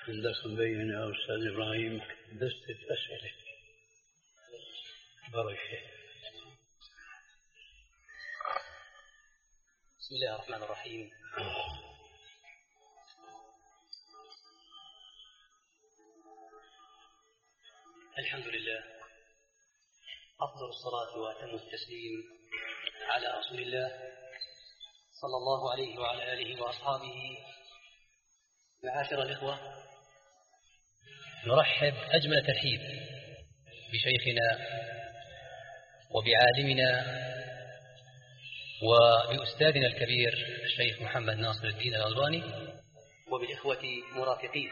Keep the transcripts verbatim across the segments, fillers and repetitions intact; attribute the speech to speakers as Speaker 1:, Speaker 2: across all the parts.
Speaker 1: عندكم بين يا أستاذ إبراهيم دستة أسئلة. بركة.
Speaker 2: بسم الله الرحمن الرحيم. الحمد لله، أفضل الصلاة وأتم التسليم على رسول الله صلى الله عليه وعلى آله وأصحابه. معاشر الإخوة، نرحب أجمل ترحيب بشيخنا وبعالمنا وبأستاذنا الكبير الشيخ محمد ناصر الدين الألباني وبالإخوة مرافقين،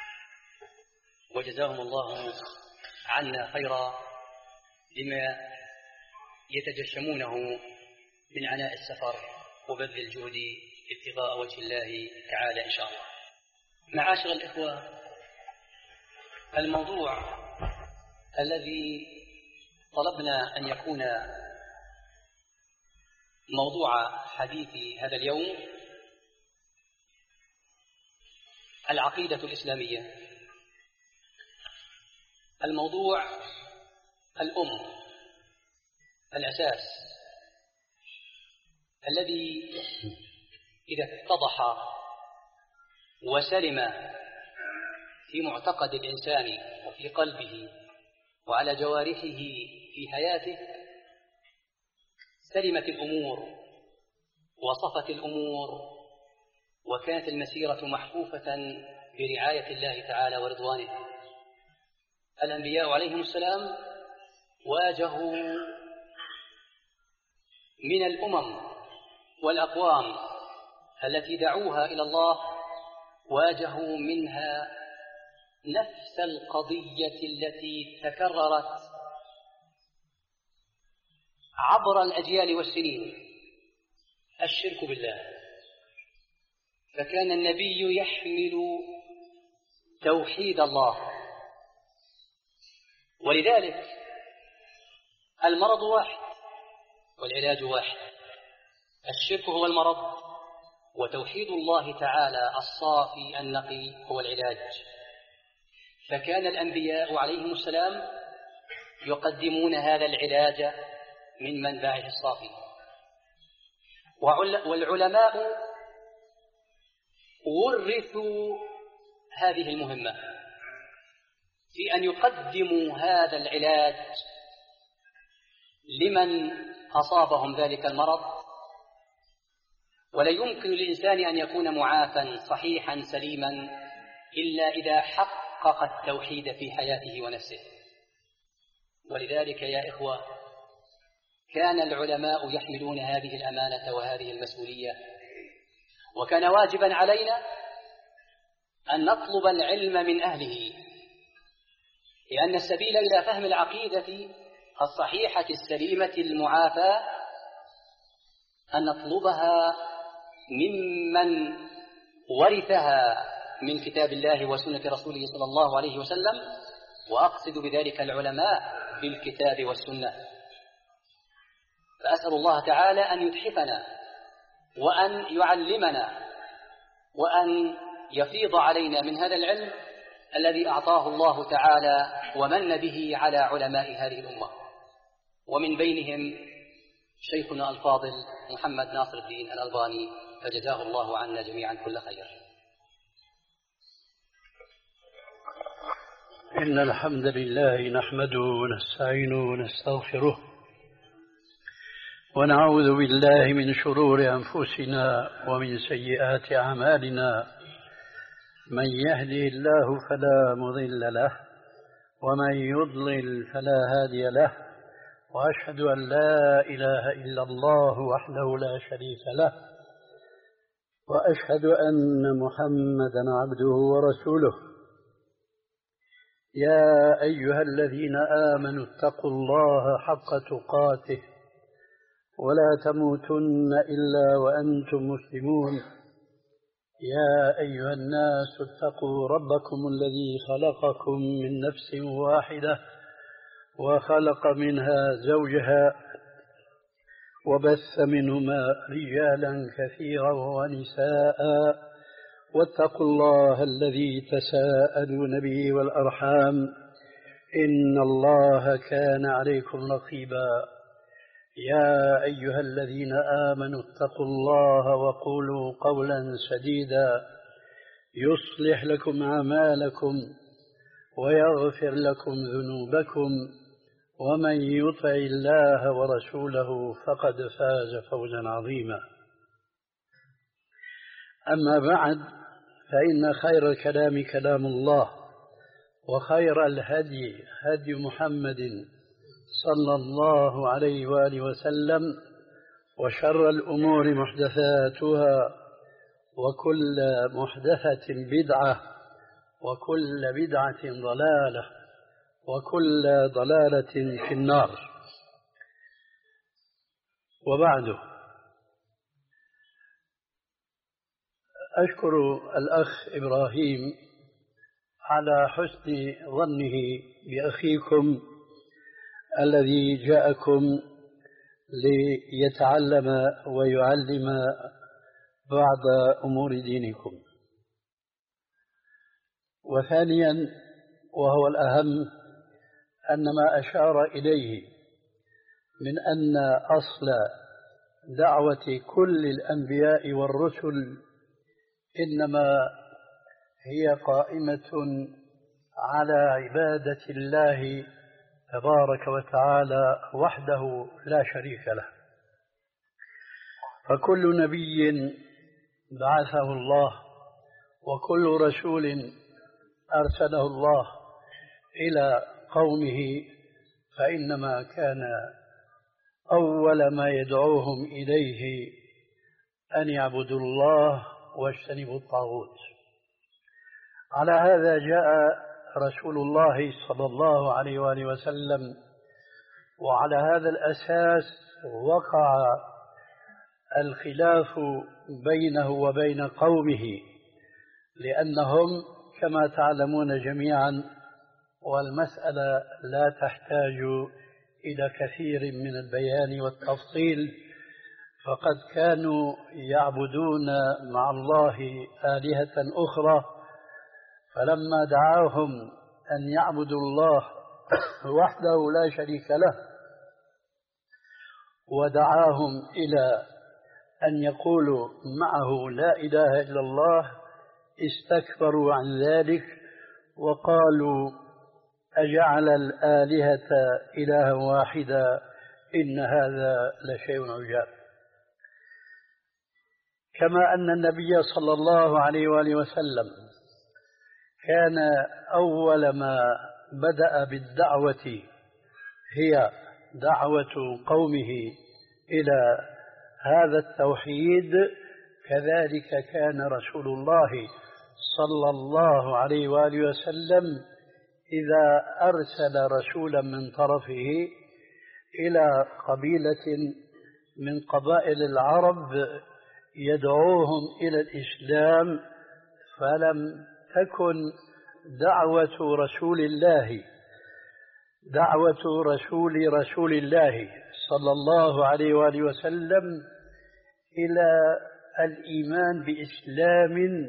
Speaker 2: وجزاهم الله عنا خيرا بما يتجشمونه من عناء السفر وبذل الجهد ابتغاء وجه الله تعالى إن شاء الله. معاشر الإخوة، الموضوع الذي طلبنا أن يكون موضوع حديث هذا اليوم العقيدة الإسلامية. الموضوع الأم، الأساس الذي إذا اتضح وسلم في معتقد الإنسان وفي قلبه وعلى جوارحه في حياته سلمت الأمور وصفت الأمور، وكانت المسيرة محفوفة برعاية الله تعالى ورضوانه. الأنبياء عليهم السلام واجهوا من الأمم والأقوام التي دعوها إلى الله، واجهوا منها نفس القضية التي تكررت عبر الأجيال والسنين، الشرك بالله. فكان النبي يحمل توحيد الله، ولذلك المرض واحد والعلاج واحد. الشرك هو المرض، وتوحيد الله تعالى الصافي النقي هو العلاج. فكان الأنبياء عليهم السلام يقدمون هذا العلاج من منبعه الصافي، والعلماء ورثوا هذه المهمة في أن يقدموا هذا العلاج لمن أصابهم ذلك المرض. ولا يمكن للإنسان أن يكون معافى صحيحا سليما إلا إذا حقق التوحيد في حياته ونفسه. ولذلك يا إخوة، كان العلماء يحملون هذه الأمانة وهذه المسؤولية، وكان واجبا علينا أن نطلب العلم من أهله، لأن السبيل إلى فهم العقيدة الصحيحة السليمة المعافاة أن نطلبها ممن ورثها من كتاب الله وسنة رسوله صلى الله عليه وسلم، وأقصد بذلك العلماء بالكتاب والسنة. فأسأل الله تعالى أن يتحفنا وأن يعلمنا وأن يفيض علينا من هذا العلم الذي أعطاه الله تعالى ومن به على علماء هذه الأمة، ومن بينهم شيخنا الفاضل محمد ناصر الدين الألباني، فجزاه الله عنا جميعا كل خير.
Speaker 1: إن الحمد لله نحمده ونستعينه ونستغفره، ونعوذ بالله من شرور أنفسنا ومن سيئات أعمالنا. من يهدي الله فلا مضل له، ومن يضلل فلا هادي له، وأشهد أن لا إله إلا الله وحده لا شريك له، وأشهد أن محمدا عبده ورسوله. يا أيها الذين آمنوا اتقوا الله حق تقاته ولا تموتن إلا وأنتم مسلمون. يا أيها الناس اتقوا ربكم الذي خلقكم من نفس واحدة وخلق منها زوجها وبث منهما رجالا كثيرا ونساء، واتقوا الله الذي تساءلون به والأرحام إن الله كان عليكم رقيبا. يا أيها الذين آمنوا اتقوا الله وقولوا قولا سديدا يصلح لكم أعمالكم ويغفر لكم ذنوبكم ومن يطع الله ورسوله فقد فاز فوزا عظيما. أما بعد، فإن خير الكلام كلام الله، وخير الهدي هدي محمد صلى الله عليه وآله وسلم، وشر الأمور محدثاتها، وكل محدثة بدعة، وكل بدعة ضلالة، وكل ضلالة في النار. وبعد، أشكر الأخ إبراهيم على حسن ظنه بأخيكم الذي جاءكم ليتعلم ويعلم بعض أمور دينكم. وثانيا، وهو الأهم، أن ما أشار إليه من أن أصل دعوة كل الأنبياء والرسل إنما هي قائمة على عبادة الله تبارك وتعالى وحده لا شريك له. فكل نبي بعثه الله وكل رسول أرسله الله إلى قومه فإنما كان أول ما يدعوهم إليه أن يعبدوا الله واجتنبوا الطاغوت. على هذا جاء رسول الله صلى الله عليه وآله وسلم، وعلى هذا الأساس وقع الخلاف بينه وبين قومه، لأنهم كما تعلمون جميعا، والمسألة لا تحتاج إلى كثير من البيان والتفصيل، فقد كانوا يعبدون مع الله آلهة أخرى، فلما دعاهم أن يعبدوا الله وحده لا شريك له، ودعاهم إلى أن يقولوا معه لا إله إلا الله، استكبروا عن ذلك وقالوا أجعل الآلهة إلها واحدا إن هذا لشيء عجاب. كما أن النبي صلى الله عليه وآله وسلم كان أول ما بدأ بالدعوة هي دعوة قومه إلى هذا التوحيد، كذلك كان رسول الله صلى الله عليه وآله وسلم إذا أرسل رسولا من طرفه إلى قبيلة من قبائل العرب يدعوهم إلى الإسلام، فلم تكن دعوة رسول الله دعوة رسول رسول الله صلى الله عليه وآله وسلم إلى الإيمان بإسلام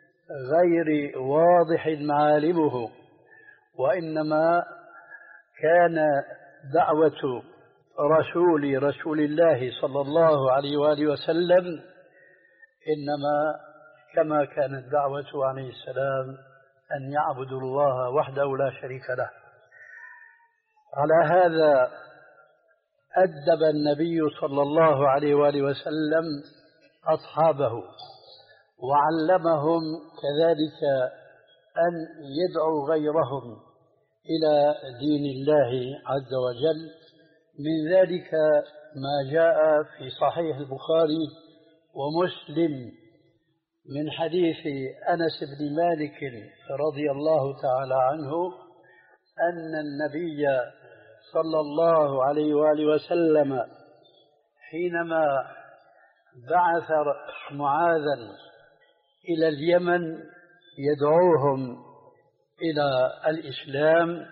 Speaker 1: غير واضح معالمه، وإنما كان دعوة رسول رسول الله صلى الله عليه وآله وسلم إنما كما كانت دعوة عليه السلام أن يعبدوا الله وحده لا شريك له. على هذا أدب النبي صلى الله عليه وآله وسلم أصحابه، وعلمهم كذلك أن يدعوا غيرهم إلى دين الله عز وجل. من ذلك ما جاء في صحيح البخاري ومسلم من حديث أنس بن مالك رضي الله تعالى عنه أن النبي صلى الله عليه وآله وسلم حينما بعث معاذا إلى اليمن يدعوهم إلى الإسلام،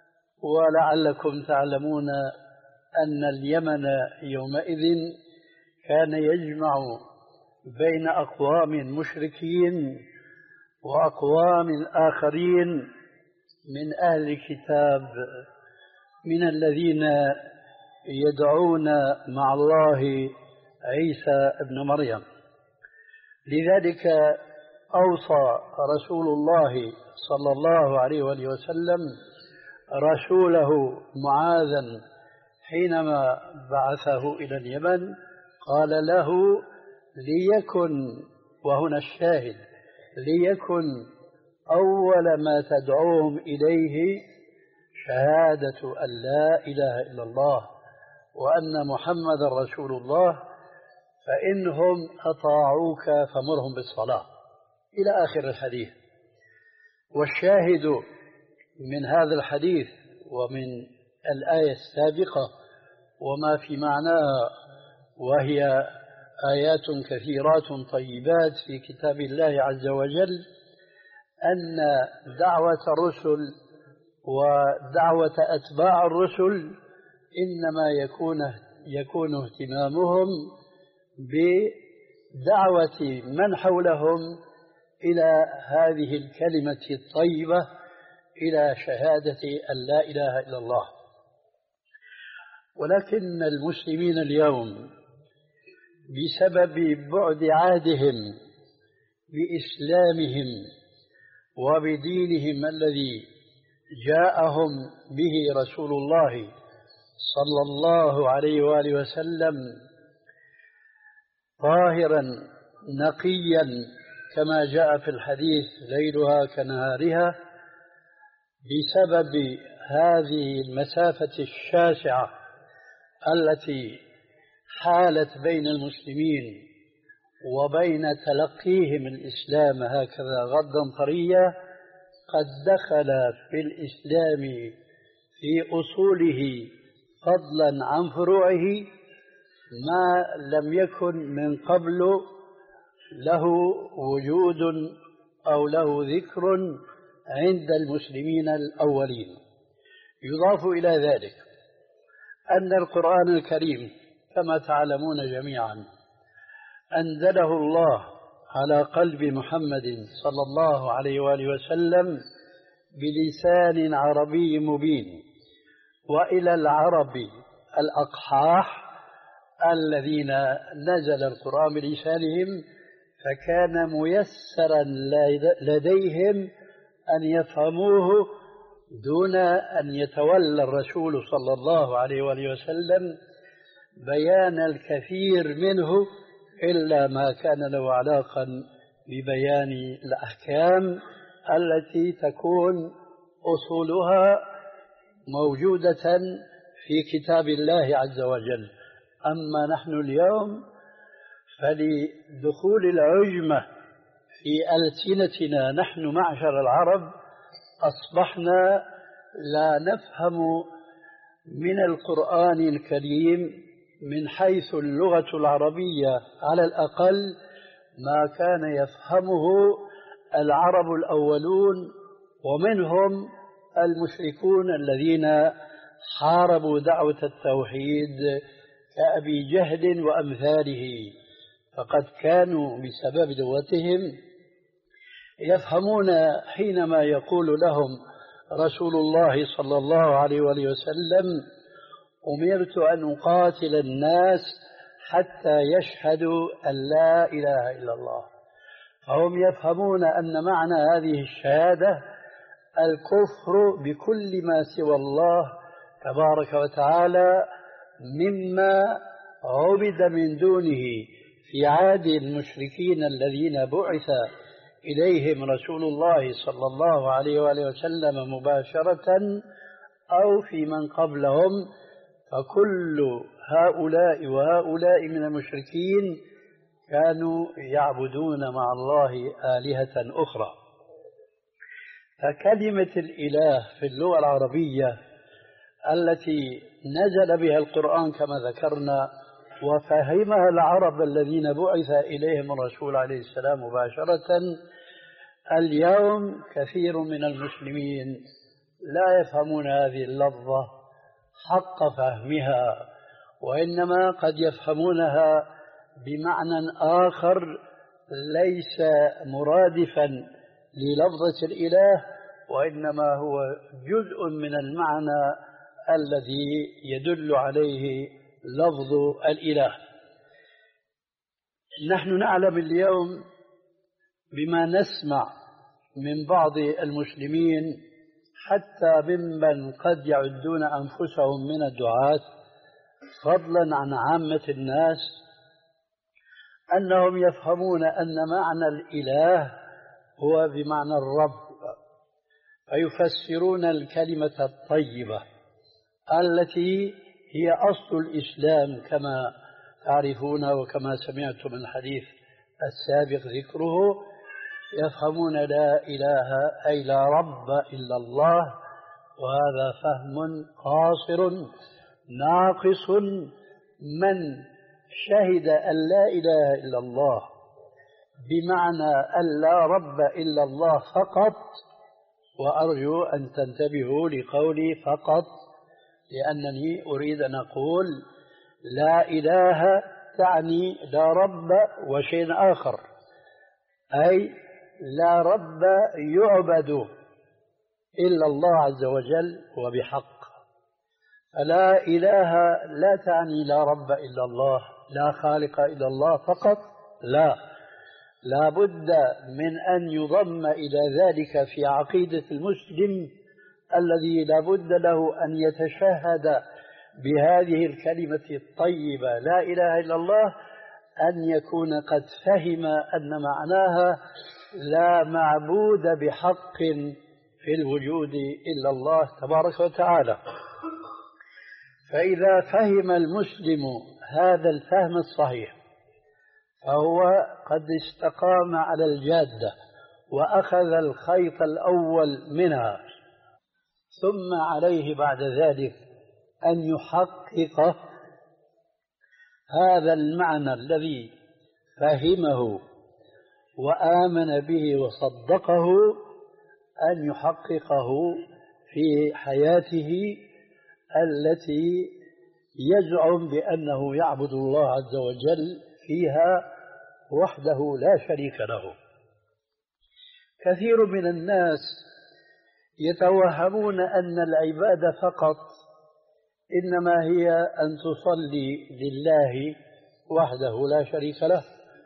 Speaker 1: ولعلكم تعلمون أن اليمن يومئذ كان يجمع بين أقوام مشركين وأقوام آخرين من أهل الكتاب من الذين يدعون مع الله عيسى ابن مريم. لذلك أوصى رسول الله صلى الله عليه وآله وسلم رسوله معاذا حينما بعثه إلى اليمن، قال له: ليكن، وهنا الشاهد، ليكن أول ما تدعوهم إليه شهادة أن لا إله إلا الله وأن محمد رسول الله، فإنهم أطاعوك فمرهم بالصلاة، إلى آخر الحديث. والشاهد من هذا الحديث ومن الآية السابقة وما في معناها، وهي آيات كثيرات طيبات في كتاب الله عز وجل، أن دعوة الرسل ودعوة أتباع الرسل إنما يكون يكون اهتمامهم بدعوة من حولهم إلى هذه الكلمة الطيبة، إلى شهادة أن لا إله إلا الله. ولكن المسلمين اليوم بسبب بعد عهدهم بإسلامهم وبدينهم الذي جاءهم به رسول الله صلى الله عليه وآله وسلم طاهرا نقيا كما جاء في الحديث ليلها كنهارها، بسبب هذه المسافة الشاسعة التي حالت بين المسلمين وبين تلقيهم الإسلام هكذا غضا طريا، قد دخل في الإسلام في أصوله فضلا عن فروعه ما لم يكن من قبل له وجود أو له ذكر عند المسلمين الأولين. يضاف إلى ذلك أن القرآن الكريم كما تعلمون جميعا أنزله الله على قلب محمد صلى الله عليه وآله وسلم بلسان عربي مبين، وإلى العرب الأقحاح الذين نزل القرآن بلسانهم فكان ميسرا لديهم أن يفهموه دون أن يتولى الرسول صلى الله عليه وآله وسلم بيان الكثير منه إلا ما كان له علاقة ببيان الأحكام التي تكون أصولها موجودة في كتاب الله عز وجل. أما نحن اليوم فلدخول العجمة في ألسنتنا نحن معشر العرب أصبحنا لا نفهم من القرآن الكريم من حيث اللغة العربية على الأقل ما كان يفهمه العرب الأولون، ومنهم المشركون الذين حاربوا دعوة التوحيد كأبي جهل وأمثاله، فقد كانوا بسبب لغتهم يفهمون حينما يقول لهم رسول الله صلى الله عليه وآله وسلم: أمرت أن أقاتل الناس حتى يشهدوا أن لا إله إلا الله. فهم يفهمون أن معنى هذه الشهادة الكفر بكل ما سوى الله تبارك وتعالى مما عبد من دونه في عهد المشركين الذين بعث إليهم رسول الله صلى الله عليه وآله وسلم مباشرة أو في من قبلهم. فكل هؤلاء وهؤلاء من المشركين كانوا يعبدون مع الله آلهة أخرى. فكلمة الإله في اللغة العربية التي نزل بها القرآن كما ذكرنا وفهمها العرب الذين بعث إليهم الرسول عليه السلام مباشرة، اليوم كثير من المسلمين لا يفهمون هذه اللفظة حق فهمها، وإنما قد يفهمونها بمعنى آخر ليس مرادفا للفظة الإله، وإنما هو جزء من المعنى الذي يدل عليه لفظ الإله. نحن نعلم اليوم بما نسمع من بعض المسلمين حتى ممن قد يعدون أنفسهم من الدعاة فضلا عن عامة الناس أنهم يفهمون أن معنى الإله هو بمعنى الرب، فيفسرون الكلمة الطيبة التي هي أصل الإسلام كما تعرفون وكما سمعتم من الحديث السابق ذكره. يفهمون لا إله أي لا رب إلا الله، وهذا فهم قاصر ناقص من شهد أن لا إله إلا الله بمعنى أن لا رب إلا الله فقط. وأرجو أن تنتبهوا لقولي فقط، لأنني أريد أن أقول لا إله تعني لا رب وشيء آخر، أي لا رب يعبد إلا الله عز وجل وبحق. فلا إله لا تعني لا رب إلا الله، لا خالق إلا الله فقط، لا، لا بد من أن يضم إلى ذلك في عقيدة المسلم الذي لا بد له أن يتشهد بهذه الكلمة الطيبة لا إله إلا الله، أن يكون قد فهم أن معناها لا معبود بحق في الوجود إلا الله تبارك وتعالى. فإذا فهم المسلم هذا الفهم الصحيح فهو قد استقام على الجادة وأخذ الخيط الأول منها، ثم عليه بعد ذلك أن يحقق هذا المعنى الذي فهمه وآمن به وصدقه، أن يحققه في حياته التي يزعم بأنه يعبد الله عز وجل فيها وحده لا شريك له. كثير من الناس يتوهمون أن العبادة فقط إنما هي أن تصلي لله وحده لا شريك له،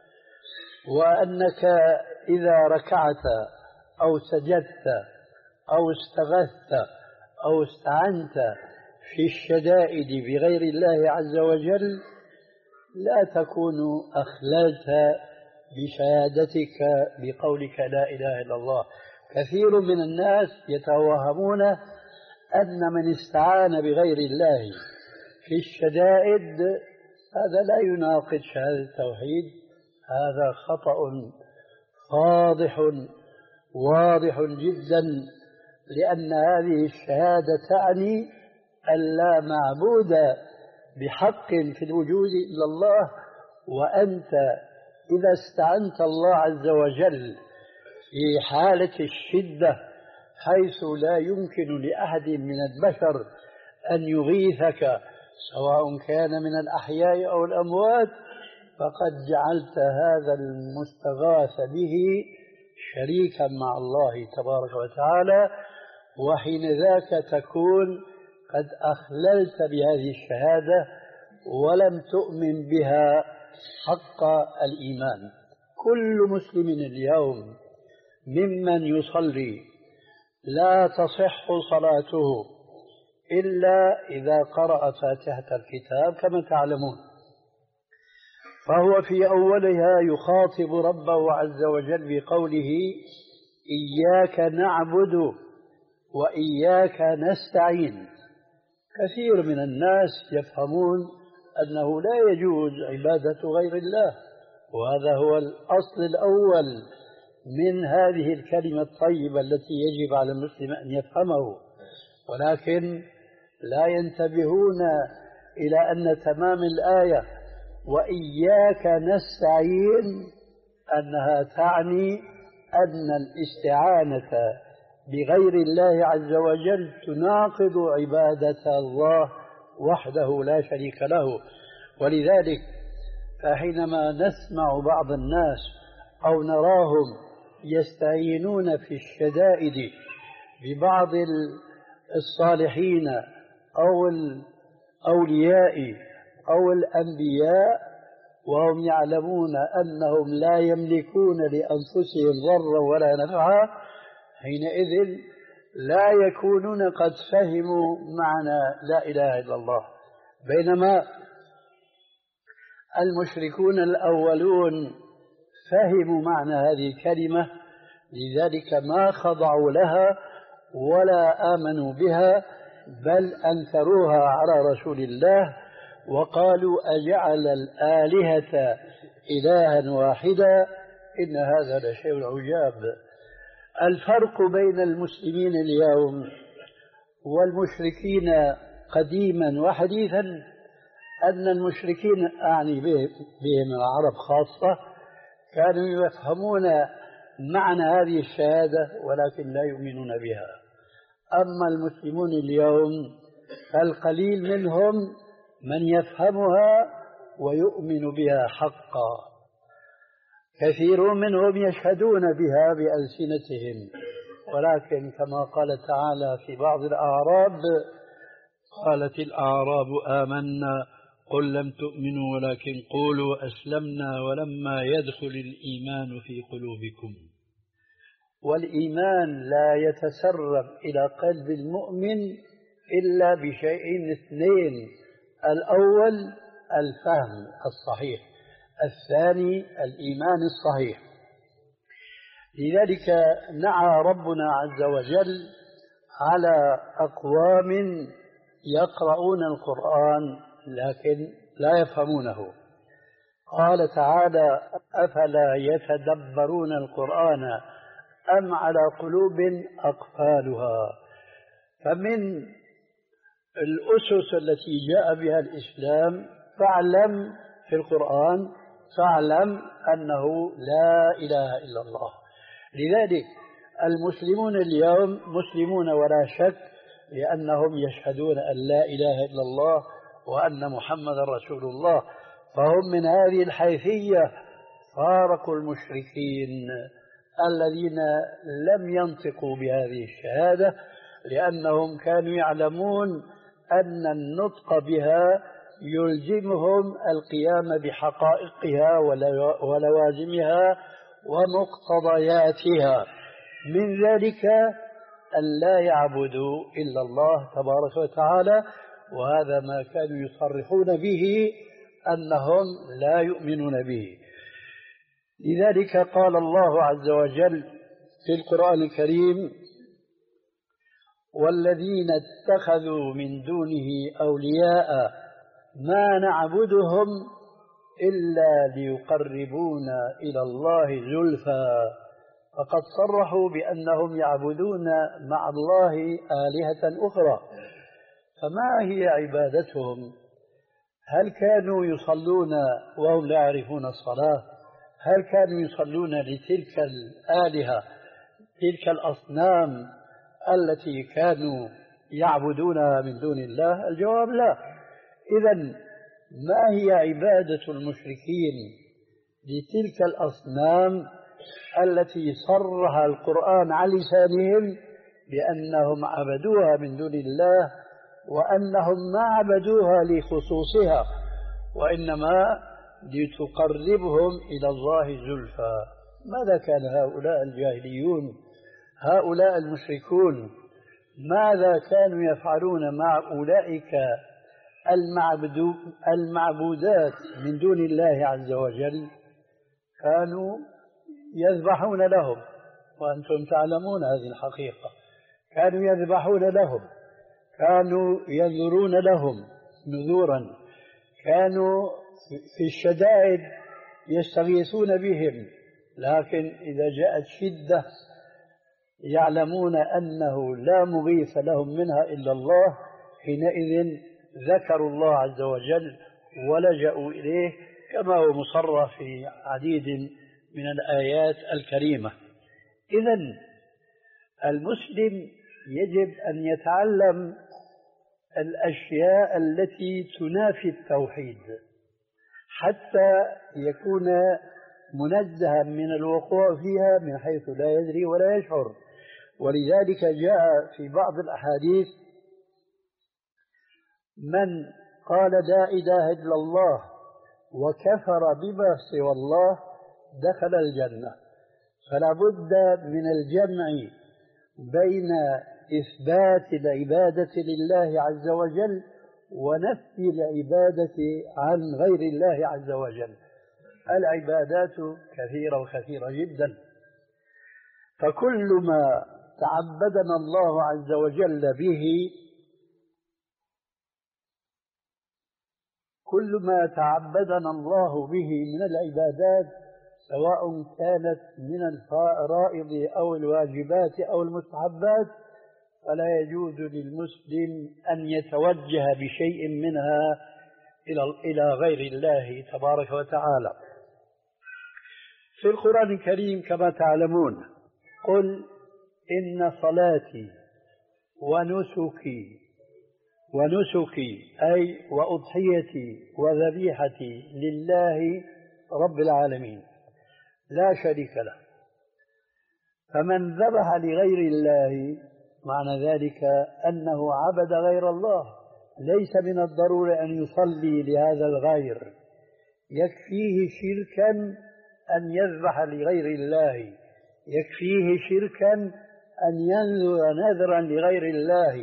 Speaker 1: وأنك إذا ركعت أو سجدت أو استغثت أو استعنت في الشدائد بغير الله عز وجل لا تكون أخللت بشهادتك بقولك لا إله إلا الله. كثير من الناس يتوهمون أن من استعان بغير الله في الشدائد هذا لا يناقض شهادة التوحيد. هذا خطأ فاضح واضح جدا، لأن هذه الشهادة تعني أن لا معبود بحق في الوجود إلا الله، وأنت إذا استعنت الله عز وجل في حالة الشدة حيث لا يمكن لأحد من البشر أن يغيثك سواء كان من الأحياء أو الأموات، فقد جعلت هذا المستغاث به شريكا مع الله تبارك وتعالى، وحين ذاك تكون قد أخللت بهذه الشهادة ولم تؤمن بها حق الإيمان. كل مسلم اليوم ممن يصلي لا تصح صلاته إلا إذا قرأ فاتحة الكتاب كما تعلمون، فهو في أولها يخاطب ربه عز وجل بقوله إياك نعبد وإياك نستعين. كثير من الناس يفهمون أنه لا يجوز عبادة غير الله، وهذا هو الأصل الأول من هذه الكلمة الطيبة التي يجب على المسلم أن يفهمه، ولكن لا ينتبهون إلى أن تمام الآية وإياك نستعين أنها تعني أن الاستعانة بغير الله عز وجل تناقض عبادة الله وحده لا شريك له. ولذلك فحينما نسمع بعض الناس أو نراهم يستعينون في الشدائد ببعض الصالحين أو الأولياء أو الأنبياء وهم يعلمون أنهم لا يملكون لأنفسهم ضرا ولا نفعا، حينئذ لا يكونون قد فهموا معنى لا إله إلا الله. بينما المشركون الأولون فهموا معنى هذه الكلمة، لذلك ما خضعوا لها ولا آمنوا بها، بل أنكروها على رسول الله وقالوا أجعل الآلهة إلها واحدا إن هذا لشيء عجاب. الفرق بين المسلمين اليوم والمشركين قديما وحديثا أن المشركين أعني بهم العرب خاصة كانوا يفهمون معنى هذه الشهادة ولكن لا يؤمنون بها. أما المسلمون اليوم فالقليل منهم من يفهمها ويؤمن بها حقا، كثير منهم يشهدون بها بألسنتهم، ولكن كما قال تعالى في بعض الأعراب قالت الأعراب آمنا قل لم تؤمنوا ولكن قولوا أسلمنا ولما يدخل الإيمان في قلوبكم. والإيمان لا يتسرب إلى قلب المؤمن إلا بشيئين اثنين: الأول الفهم الصحيح، الثاني الإيمان الصحيح. لذلك نعى ربنا عز وجل على أقوام يقرؤون القرآن لكن لا يفهمونه. قال تعالى: أفلا يتدبرون القرآن أم على قلوب أقفالها. فمن الأسس التي جاء بها الإسلام فاعلم في القرآن فاعلم أنه لا إله إلا الله. لذلك المسلمون اليوم مسلمون ولا شك، لأنهم يشهدون أن لا إله إلا الله وأن محمد رسول الله، فهم من هذه الحيثية فارقوا المشركين الذين لم ينطقوا بهذه الشهادة، لأنهم كانوا يعلمون أن النطق بها يلزمهم القيام بحقائقها ولوازمها ومقتضياتها، من ذلك أن لا يعبدوا إلا الله تبارك وتعالى، وهذا ما كانوا يصرحون به أنهم لا يؤمنون به. لذلك قال الله عز وجل في القرآن الكريم: والذين اتخذوا من دونه أولياء ما نعبدهم إلا ليقربونا إلى الله زلفى. فقد صرحوا بأنهم يعبدون مع الله آلهة أخرى. فما هي عبادتهم؟ هل كانوا يصلون وهم لا يعرفون الصلاة؟ هل كانوا يصلون لتلك الآلهة تلك الأصنام التي كانوا يعبدونها من دون الله؟ الجواب لا. إذن ما هي عبادة المشركين لتلك الأصنام التي صرح القرآن على لسانهم بأنهم عبدوها من دون الله، وأنهم ما عبدوها لخصوصها وإنما لتقربهم إلى الله زلفى؟ ماذا كان هؤلاء الجاهليون هؤلاء المشركون ماذا كانوا يفعلون مع أولئك المعبودات من دون الله عز وجل؟ كانوا يذبحون لهم، وأنتم تعلمون هذه الحقيقة. كانوا يذبحون لهم، كانوا ينذرون لهم نذورا، كانوا في الشدائد يستغيثون بهم، لكن إذا جاءت شدة يعلمون أنه لا مغيث لهم منها إلا الله، حينئذ ذكروا الله عز وجل ولجأوا إليه، كما هو مصرح في عديد من الآيات الكريمة. إذن المسلم يجب أن يتعلم الأشياء التي تنافي التوحيد حتى يكون منزها من الوقوع فيها من حيث لا يدري ولا يشعر. ولذلك جاء في بعض الأحاديث: من قال لا إله إلا الله وكفر بما سوى الله دخل الجنة. فلا بد من الجمع بين إثبات العبادة لله عز وجل ونفي العبادة عن غير الله عز وجل. العبادات كثيرة وكثيرة جدا، فكل ما تعبدنا الله عز وجل به كل ما تعبدنا الله به من العبادات سواء كانت من الفرائض أو الواجبات أو المستحبات، فلا يجوز للمسلم أن يتوجه بشيء منها إلى غير الله تبارك وتعالى. في القرآن الكريم كما تعلمون: قل إن صلاتي ونسكي ونسكي أي وأضحيتي وذبيحتي لله رب العالمين لا شريك له. فمن ذبح لغير الله معنى ذلك أنه عبد غير الله. ليس من الضروري أن يصلي لهذا الغير، يكفيه شركا أن يذبح لغير الله، يكفيه شركا أن ينذر نذرا لغير الله،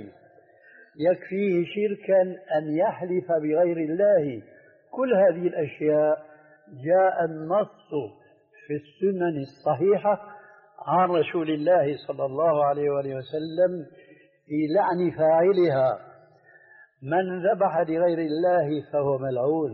Speaker 1: يكفيه شركا أن يحلف بغير الله. كل هذه الأشياء جاء النص في السنن الصحيحة عن رسول الله صلى الله عليه وآله وسلم في لعن فاعلها. من ذبح لغير الله فهو ملعون،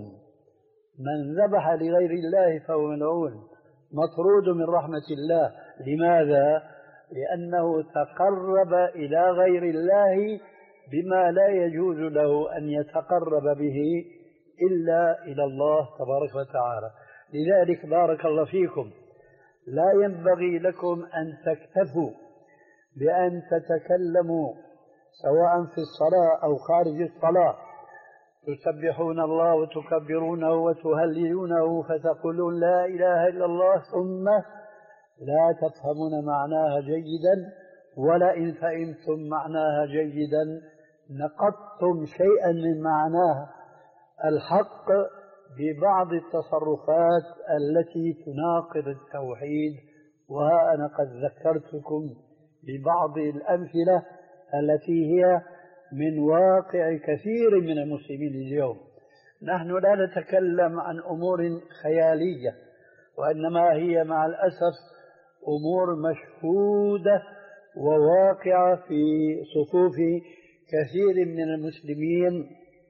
Speaker 1: من ذبح لغير الله فهو ملعون، مطرود من رحمة الله. لماذا؟ لأنه تقرب إلى غير الله بما لا يجوز له أن يتقرب به إلا إلى الله تبارك وتعالى. لذلك بارك الله فيكم، لا ينبغي لكم أن تكتفوا بأن تتكلموا سواء في الصلاة أو خارج الصلاة تسبحون الله وتكبرونه وتهللونه فتقولون لا إله إلا الله ثم لا تفهمون معناها جيدا، ولا إن فهمتم معناها جيدا نقضتم شيئا من معناها الحق ببعض التصرفات التي تناقض التوحيد. وها أنا قد ذكرتكم ببعض الأمثلة التي هي من واقع كثير من المسلمين اليوم. نحن لا نتكلم عن أمور خيالية، وإنما هي مع الأسف أمور مشهودة وواقعة في صفوف كثير من المسلمين،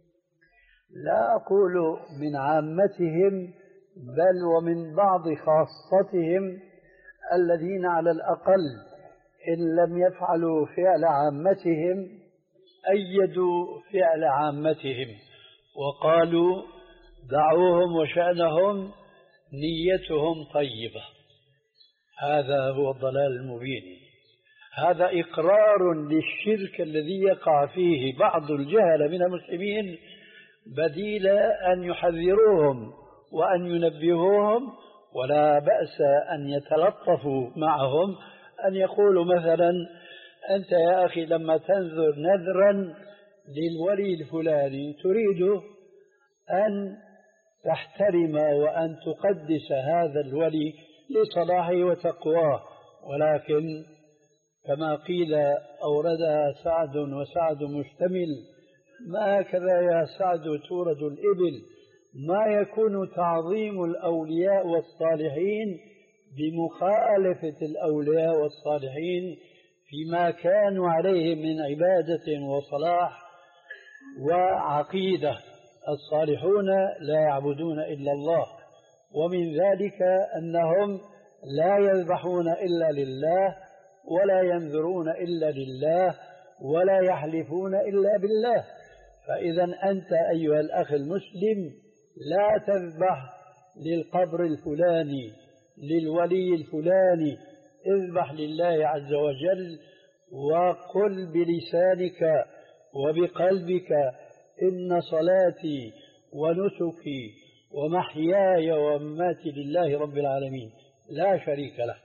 Speaker 1: لا أقول من عامتهم بل ومن بعض خاصتهم، الذين على الأقل إن لم يفعلوا فعل عامتهم أيدوا فعل عامتهم وقالوا دعوهم وشأنهم نيتهم طيبة. هذا هو الضلال المبين. هذا إقرار للشرك الذي يقع فيه بعض الجهل من المسلمين، بديل أن يحذروهم وأن ينبهوهم. ولا بأس أن يتلطفوا معهم، أن يقولوا مثلا: أنت يا أخي لما تنذر نذرا للولي الفلاني تريد أن تحترم وأن تقدس هذا الولي لصلاحه وتقواه، ولكن كما قيل أوردها سعد وسعد مشتمل: ما هكذا يا سعد تورد الإبل. ما يكون تعظيم الأولياء والصالحين بمخالفة الأولياء والصالحين فيما كانوا عليه من عبادة وصلاح وعقيدة. الصالحون لا يعبدون إلا الله، ومن ذلك أنهم لا يذبحون إلا لله، ولا ينذرون إلا لله، ولا يحلفون إلا بالله. فإذا أنت أيها الأخ المسلم لا تذبح للقبر الفلاني للولي الفلاني، اذبح لله عز وجل وقل بلسانك وبقلبك: إن صلاتي ونسكي ومحياي ومماتي لله رب العالمين لا شريك له.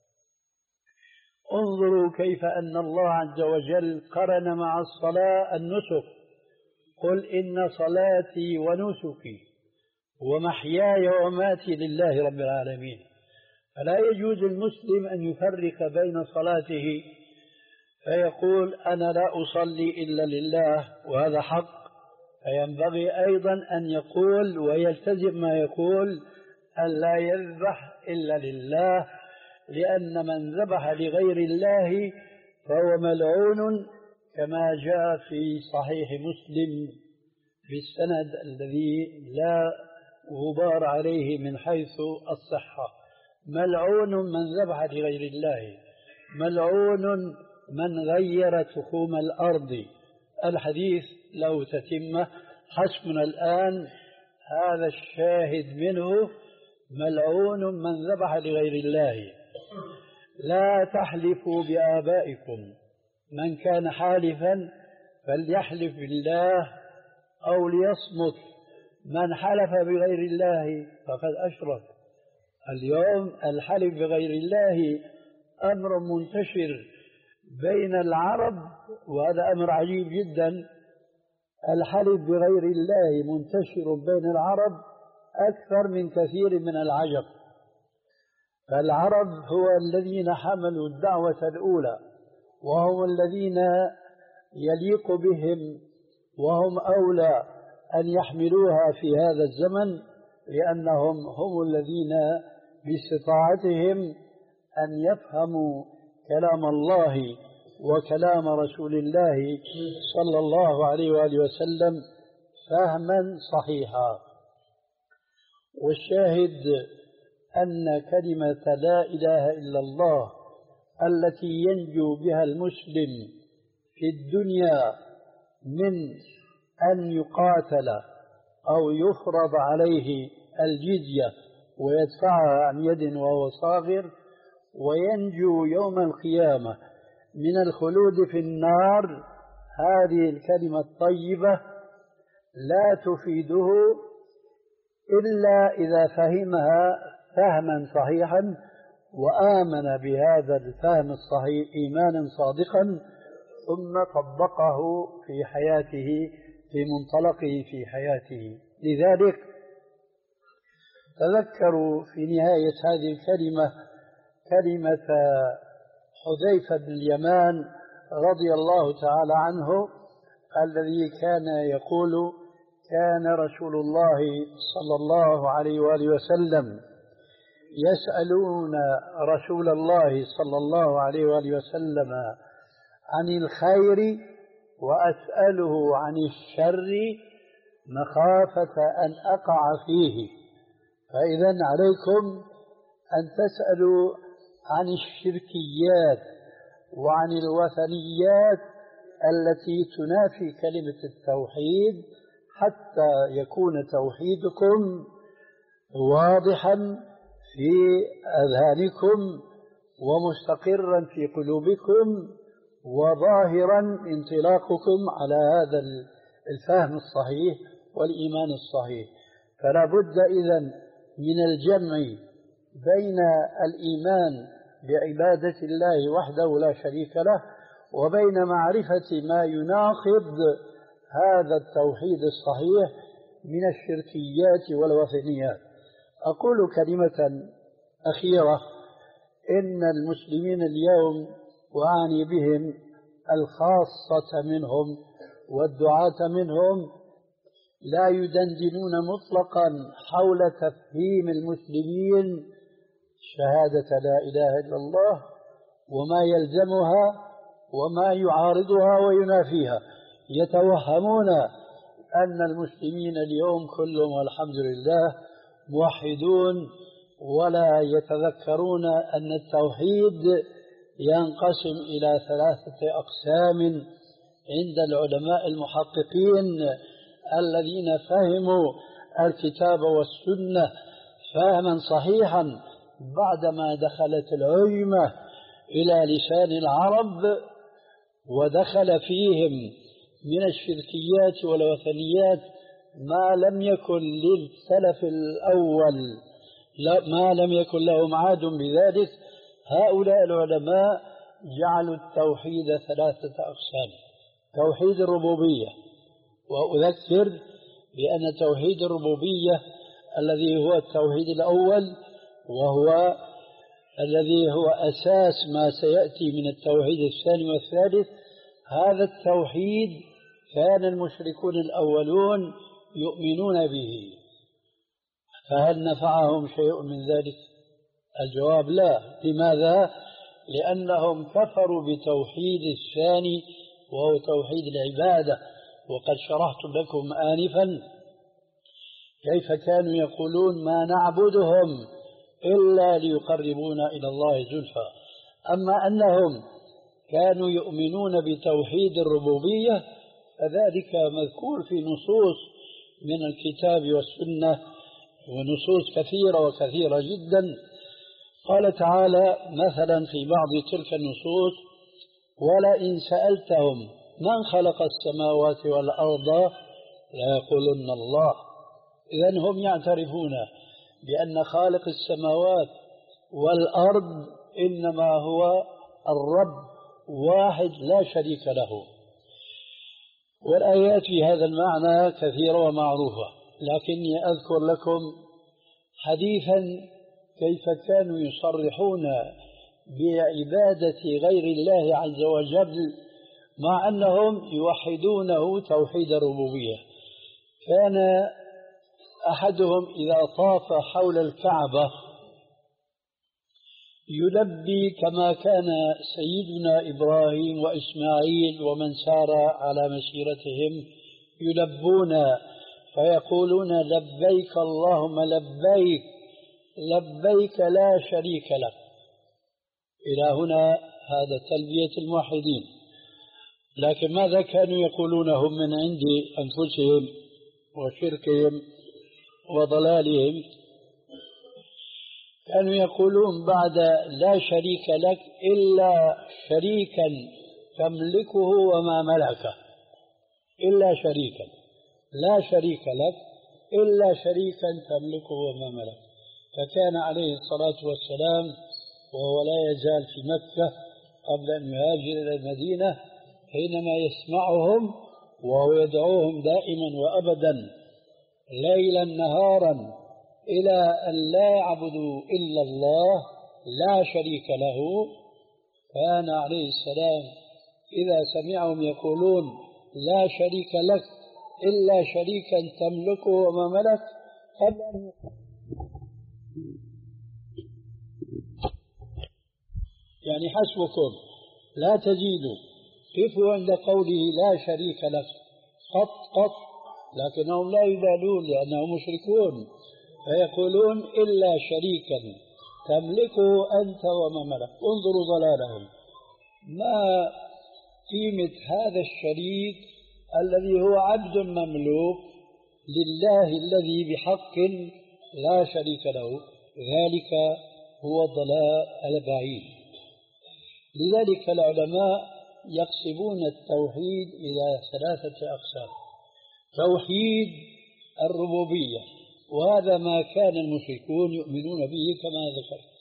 Speaker 1: انظروا كيف أن الله عز وجل قرن مع الصلاة النسك. قل إن صلاتي ونسكي ومحياي ومماتي لله رب العالمين. فلا يجوز المسلم أن يفرق بين صلاته فيقول أنا لا أصلي إلا لله، وهذا حق. فينبغي أيضا أن يقول ويلتزم ما يقول أن لا يذبح إلا لله، لأن من ذبح لغير الله فهو ملعون، كما جاء في صحيح مسلم بالسند الذي لا غبار عليه من حيث الصحة: ملعون من ذبح لغير الله، ملعون من غير تخوم الأرض. الحديث له تتمة، حسبنا الآن هذا الشاهد منه: ملعون من ذبح لغير الله. لا تحلفوا بآبائكم، من كان حالفا فليحلف بالله أو ليصمت، من حلف بغير الله فقد أشرك. اليوم الحلف بغير الله أمر منتشر بين العرب، وهذا أمر عجيب جدا. الحلف بغير الله منتشر بين العرب أكثر من كثير من العجم. فالعرب هو الذين حملوا الدعوة الأولى، وهم الذين يليق بهم وهم أولى أن يحملوها في هذا الزمن، لأنهم هم الذين باستطاعتهم أن يفهموا كلام الله وكلام رسول الله صلى الله عليه وآله وسلم فهما صحيحا. والشاهد أن كلمة لا إله إلا الله التي ينجو بها المسلم في الدنيا من أن يقاتل أو يفرض عليه الجزية ويدفعها عن يد وهو صاغر، وينجو يوم القيامة من الخلود في النار، هذه الكلمة الطيبة لا تفيده إلا إذا فهمها فهما صحيحا وآمن بهذا الفهم الصحيح إيمانا صادقا، ثم طبقه في حياته في منطلقه في حياته. لذلك تذكروا في نهاية هذه الكلمة كلمة حذيفة بن اليمان رضي الله تعالى عنه، الذي كان يقول: كان رسول الله صلى الله عليه وآله وسلم يسألون رسول الله صلى الله عليه وآله وسلم عن الخير وأسأله عن الشر مخافة أن أقع فيه. فإذا عليكم أن تسألوا عن الشركيات وعن الوثنيات التي تنافي كلمة التوحيد، حتى يكون توحيدكم واضحا في أذهانكم ومستقرا في قلوبكم وظاهرا انطلاقكم على هذا الفهم الصحيح والإيمان الصحيح. فلا بد إذن من الجمع بين الإيمان بعبادة الله وحده لا شريك له وبين معرفة ما يناقض هذا التوحيد الصحيح من الشركيات والوثنيات. أقول كلمة أخيرة: إن المسلمين اليوم وأعني بهم الخاصة منهم والدعاة منهم لا يدندنون مطلقا حول تفهيم المسلمين شهادة لا إله إلا الله وما يلزمها وما يعارضها وينافيها. يتوهمون أن المسلمين اليوم كلهم والحمد لله موحدون، ولا يتذكرون أن التوحيد ينقسم إلى ثلاثة أقسام عند العلماء المحققين الذين فهموا الكتاب والسنة فهما صحيحا بعدما دخلت العجمة إلى لسان العرب ودخل فيهم من الشركيات والوثنيات ما لم يكن للسلف الأول، ما لم يكن لهم عاد بذلك، هؤلاء العلماء جعلوا التوحيد ثلاثة أقسام. توحيد الربوبية، وأذكر بأن توحيد الربوبية الذي هو التوحيد الأول وهو الذي هو أساس ما سيأتي من التوحيد الثاني والثالث، هذا التوحيد كان المشركون الأولون يؤمنون به، فهل نفعهم شيء من ذلك؟ الجواب لا. لماذا؟ لأنهم كفروا بتوحيد الثاني وهو توحيد العبادة. وقد شرحت لكم آنفا كيف كانوا يقولون ما نعبدهم إلا ليقربونا إلى الله زلفى. أما أنهم كانوا يؤمنون بتوحيد الربوبية فذلك مذكور في نصوص من الكتاب والسنة، ونصوص كثيرة وكثيرة جدا. قال تعالى مثلا في بعض تلك النصوص: ولئن سألتهم من خلق السماوات والأرض ليقولن الله. إذن هم يعترفون بأن خالق السماوات والأرض إنما هو الرب واحد لا شريك له. والآيات في هذا المعنى كثيرة ومعروفة، لكني أذكر لكم حديثا كيف كانوا يصرحون بعبادة غير الله عز وجل مع أنهم يوحدونه توحيد الربوبية. كان أحدهم إذا طاف حول الكعبة يلبي كما كان سيدنا إبراهيم وإسماعيل ومن سار على مسيرتهم يلبون فيقولون: لبيك اللهم لبيك لبيك لا شريك لك. إلى هنا هذا تلبية الموحدين. لكن ماذا كانوا يقولون هم من عند أنفسهم وشركهم وضلالهم؟ كانوا يقولون بعد لا شريك لك إلا شريكا تملكه وما ملكه، إلا شريكا، لا شريك لك إلا شريكا تملكه وما ملكه. فكان عليه الصلاة والسلام وهو لا يزال في مكة قبل أن يهاجر إلى المدينة حينما يسمعهم وهو يدعوهم دائما وأبدا ليلا نهارا إلى أن لا يعبدوا إلا الله لا شريك له، كان عليه السلام إذا سمعهم يقولون لا شريك لك إلا شريكا تملكه وما ملك قبل أن يعني حسبكم لا تزيدوا، قفوا عند قوله لا شريك لك قط قط، لكنهم لا يبالون لأنهم مشركون فيقولون إلا شريكا تملكه أنت وما ملك. انظروا ضلالهم. ما قيمة هذا الشريك الذي هو عبد مملوك لله الذي بحق لا شريك له؟ ذلك هو الضلال البعيد. لذلك العلماء يقسمون التوحيد إلى ثلاثة أقسام: توحيد الربوبية، وهذا ما كان المشركون يؤمنون به كما ذكرت.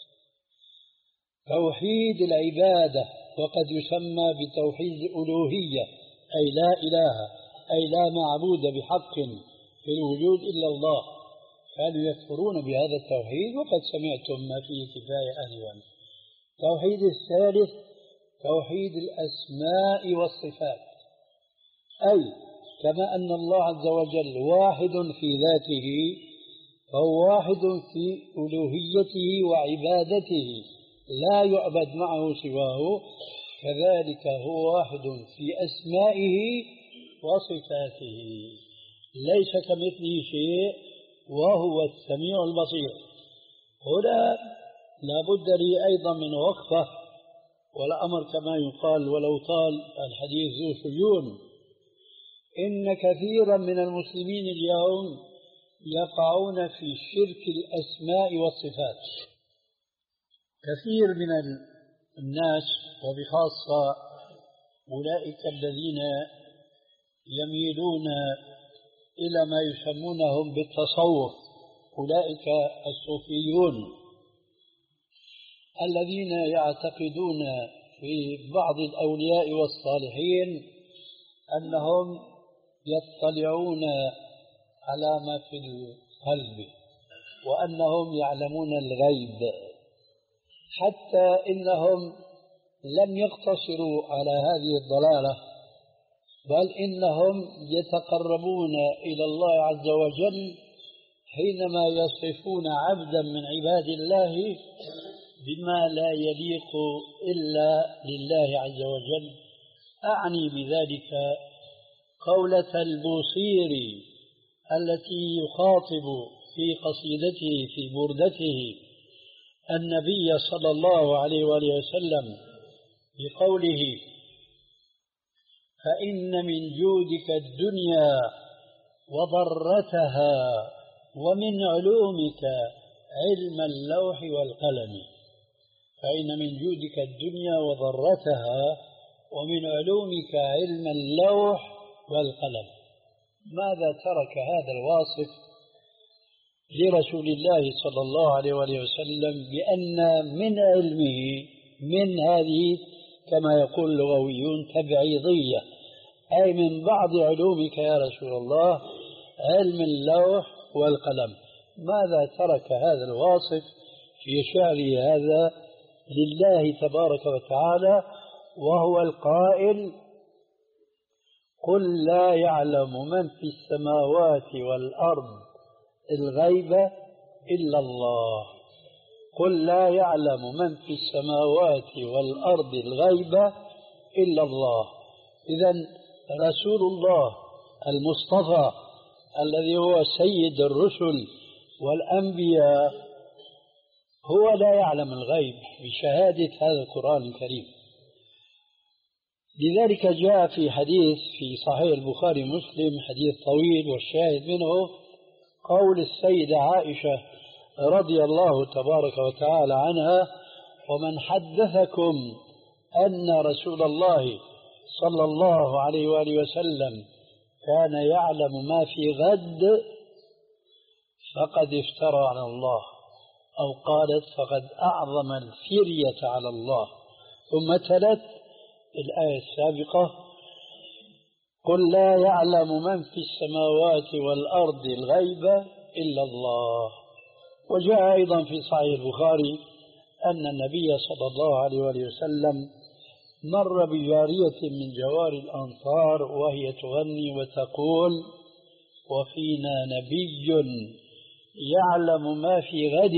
Speaker 1: توحيد العبادة، وقد يسمى بتوحيد الألوهية، أي لا إله أي لا معبود بحق في الوجود إلا الله. كانوا يكفرون بهذا التوحيد وقد سمعتم ما فيه كفاية آنفا. التوحيد الثالث توحيد الأسماء والصفات، أي كما أن الله عز وجل واحد في ذاته فهو واحد في ألوهيته وعبادته لا يعبد معه سواه، كذلك هو واحد في أسمائه وصفاته ليس كمثله شيء وهو السميع البصير. هنا لا بد لي أيضا من وقفة، والأمر كما يقال ولو طال الحديث ذو شجون. إن كثيرا من المسلمين اليوم يقعون في شرك الأسماء والصفات. كثير من الناس وبخاصة أولئك الذين يميلون إلى ما يسمونهم بالتصوف، أولئك الصوفيون الذين يعتقدون في بعض الأولياء والصالحين أنهم يطلعون على ما في القلب وأنهم يعلمون الغيب، حتى إنهم لم يقتصروا على هذه الضلالة، بل إنهم يتقربون إلى الله عز وجل حينما يصفون عبدا من عباد الله بما لا يليق إلا لله عز وجل. أعني بذلك قولة البوصيري التي يخاطب في قصيدته في بردته النبي صلى الله عليه وآله وسلم بقوله: فإن من جودك الدنيا وضرتها ومن علومك علم اللوح والقلم. فإن من جودك الدنيا وضرتها ومن علومك علم اللوح والقلم. ماذا ترك هذا الواصف لرسول الله صلى الله عليه وسلم بأن من علمه من هذه كما يقول اللغويون تبعيضية، أي من بعض علومك يا رسول الله علم اللوح والقلم. ماذا ترك هذا الواصف في شعره هذا لله تبارك وتعالى وهو القائل: قل لا يعلم من في السماوات والأرض الغيب إلا الله. قل لا يعلم من في السماوات والأرض الغيب إلا الله. إذن رسول الله المصطفى الذي هو سيد الرسل والأنبياء هو لا يعلم الغيب بشهادة هذا القرآن الكريم. لذلك جاء في حديث في صحيح البخاري مسلم حديث طويل والشاهد منه قول السيدة عائشة رضي الله تبارك وتعالى عنها: ومن حدثكم أن رسول الله صلى الله عليه وآله وسلم كان يعلم ما في غد فقد افترى على الله، أو قالت فقد أعظم الفرية على الله. ثم تلت الآية السابقة: قل لا يعلم من في السماوات والأرض الغيب إلا الله. وجاء أيضا في صحيح البخاري أن النبي صلى الله عليه وسلم مر بجارية من جوار الأنصار وهي تغني وتقول: وفينا نبي يعلم ما في غد.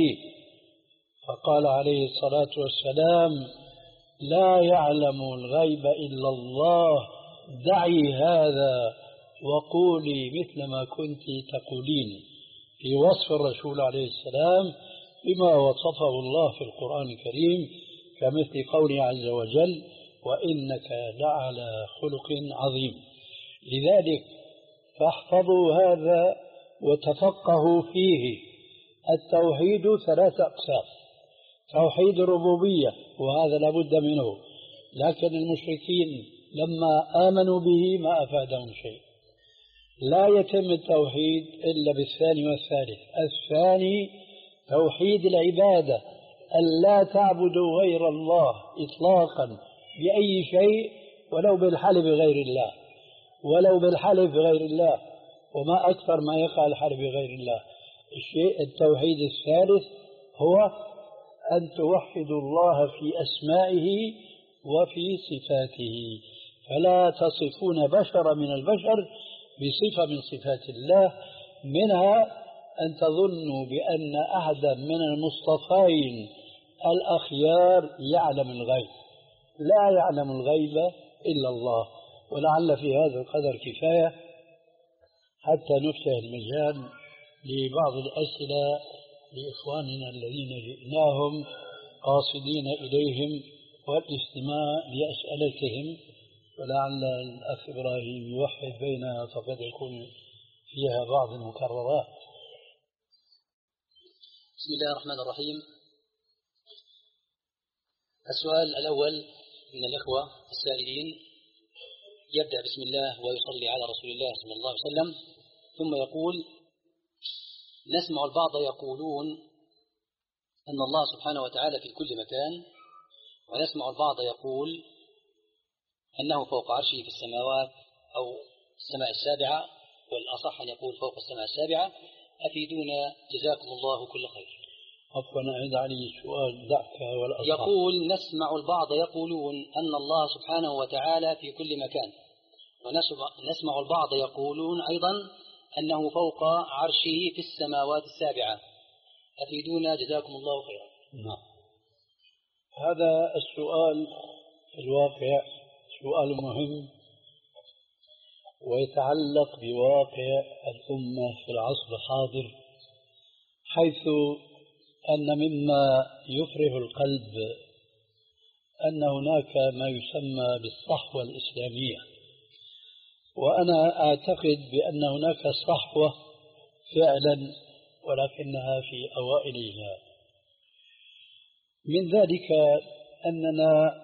Speaker 1: فقال عليه الصلاة والسلام: لا يعلم الغيب إلا الله، دعي هذا وقولي مثل ما كنت تقولين، في وصف الرسول عليه السلام بما وصفه الله في القرآن الكريم كمثل قوله عز وجل: وإنك لعلى خلق عظيم. لذلك فاحفظوا هذا وتفقهوا فيه. التوحيد ثلاث أقسام: توحيد الربوبية وهذا لابد منه، لكن المشركين لما آمنوا به ما أفادهم شيء. لا يتم التوحيد إلا بالثاني والثالث. الثاني توحيد العبادة، أن لا تعبدوا غير الله إطلاقا بأي شيء، ولو بالحلف بغير الله، ولو بالحلف بغير الله، وما أكثر ما يقع الحلف بغير الله. الشيء التوحيد الثالث هو أن توحدوا الله في أسمائه وفي صفاته، فلا تصفون بشر من البشر بصفة من صفات الله، منها أن تظنوا بأن أحدا من المصطفين الأخيار يعلم الغيب. لا يعلم الغيب إلا الله. ولعل في هذا القدر كفاية حتى نفتح المجال لبعض الأسئلة لإخواننا الذين جئناهم قاصدين إليهم والاستماع لأسئلتهم، ولعل الأخ إبراهيم يوحد بينها فقد يكون فيها بعض المكررات.
Speaker 2: بسم الله الرحمن الرحيم. السؤال الأول من الأخوة السائلين يبدأ: بسم الله ويصلي على رسول الله صلى الله عليه وسلم. ثم يقول: نسمع البعض يقولون أن الله سبحانه وتعالى في كل مكان، ونسمع البعض يقول أنه فوق عرشه في السماوات أو السماء السابعة، والأصح أن يقول فوق السماء السابعة. أفيدونا جزاكم الله كل خير.
Speaker 1: عفوا أعيد علي السؤال. دعك والأصح.
Speaker 2: يقول: نسمع البعض يقولون أن الله سبحانه وتعالى في كل مكان، ونسمع البعض يقولون أيضا أنه فوق عرشه في السماوات السابعة. أفيدونا جزاكم الله خيرا.
Speaker 1: نعم. هذا السؤال في الواقع سؤال مهم، ويتعلق بواقع الأمة في العصر الحاضر، حيث أن مما يفرح القلب أن هناك ما يسمى بالصحوة الإسلامية، وأنا أعتقد بأن هناك صحوة فعلا، ولكنها في أوائلها. من ذلك أننا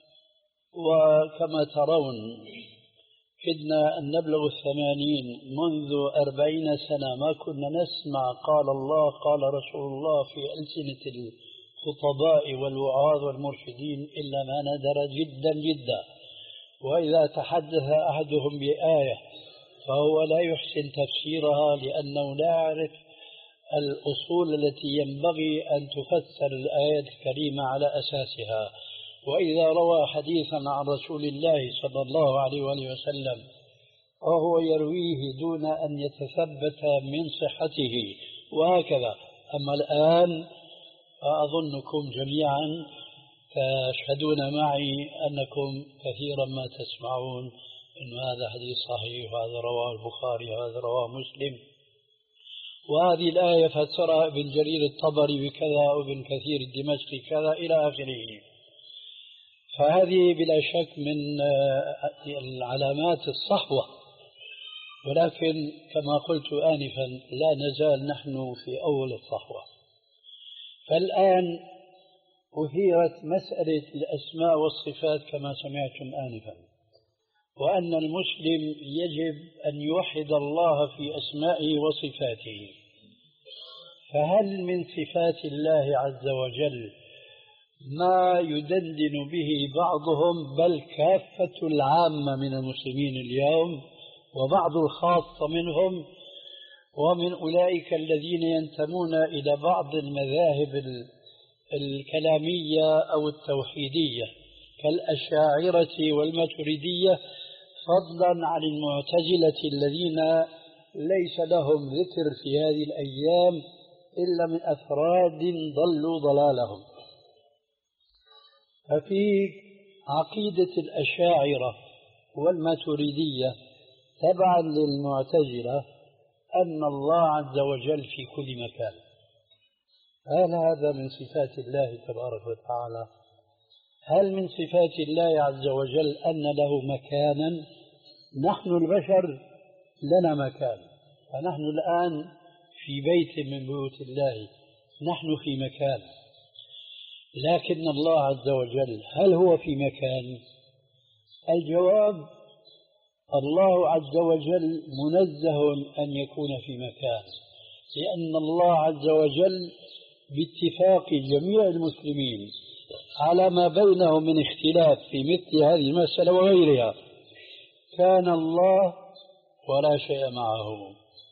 Speaker 1: وكما ترون كدنا أن نبلغ الثمانين منذ أربعين سنة، ما كنا نسمع قال الله قال رسول الله في ألسنة الخطباء والوعاظ والمرشدين إلا ما ندر جدا جدا. وإذا تحدث أحدهم بآية فهو لا يحسن تفسيرها لأنه لا يعرف الأصول التي ينبغي أن تفسر الآية الكريمة على أساسها. وإذا روى حديثا عن رسول الله صلى الله عليه وآله وسلم وهو يرويه دون أن يتثبت من صحته وهكذا. أما الآن فأظنكم جميعا تشهدون معي أنكم كثيرا ما تسمعون أن هذا حديث صحيح، وهذا رواه البخاري، وهذا رواه مسلم، وهذه الآية فسرها ابن جرير الطبري بكذا وابن كثير الدمشقي كذا إلى آخره. فهذه بلا شك من العلامات الصحوة، ولكن كما قلت آنفا لا نزال نحن في أول الصحوة. فالآن أثيرت مسألة الأسماء والصفات كما سمعتم آنفا، وأن المسلم يجب أن يوحد الله في أسمائه وصفاته. فهل من صفات الله عز وجل ما يدندن به بعضهم بل كافة العامة من المسلمين اليوم، وبعض الخاصة منهم، ومن أولئك الذين ينتمون إلى بعض المذاهب الكلامية أو التوحيدية كالأشاعرة والماتريدية، فضلا عن المعتزلة الذين ليس لهم ذكر في هذه الأيام إلا من أفراد ضلوا ضلالهم. ففي عقيدة الأشاعرة والماتريدية تبعا للمعتزلة أن الله عز وجل في كل مكان. هل هذا من صفات الله تبارك وتعالى؟ هل من صفات الله عز وجل أن له مكانا؟ نحن البشر لنا مكان، فنحن الآن في بيت من بيوت الله، نحن في مكان، لكن الله عز وجل هل هو في مكان؟ الجواب: الله عز وجل منزه أن يكون في مكان، لأن الله عز وجل باتفاق جميع المسلمين على ما بينهم من اختلاف في مثل هذه المسألة وغيرها كان الله ولا شيء معه،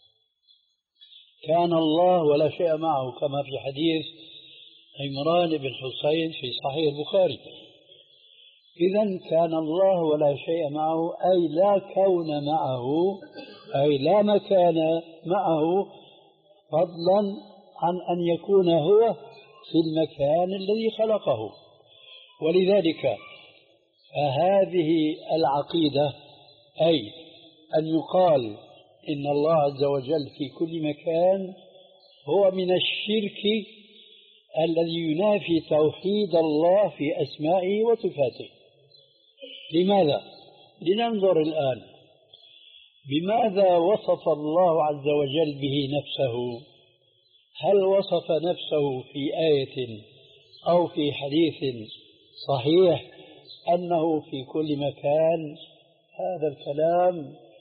Speaker 1: كان الله ولا شيء معه، كما في حديث عمران بن حسين في صحيح البخاري. إذن كان الله ولا شيء معه، أي لا كون معه، أي لا مكان معه، فضلا عن أن يكون هو في المكان الذي خلقه. ولذلك فهذه العقيدة، أي أن يقال إن الله عز وجل في كل مكان، هو من الشرك الذي ينافي توحيد الله في أسمائه وصفاته. لماذا؟ لننظر الآن بماذا وصف الله عز وجل به نفسه. هل وصف نفسه في آية أو في حديث صحيح أنه في كل مكان؟ هذا الكلام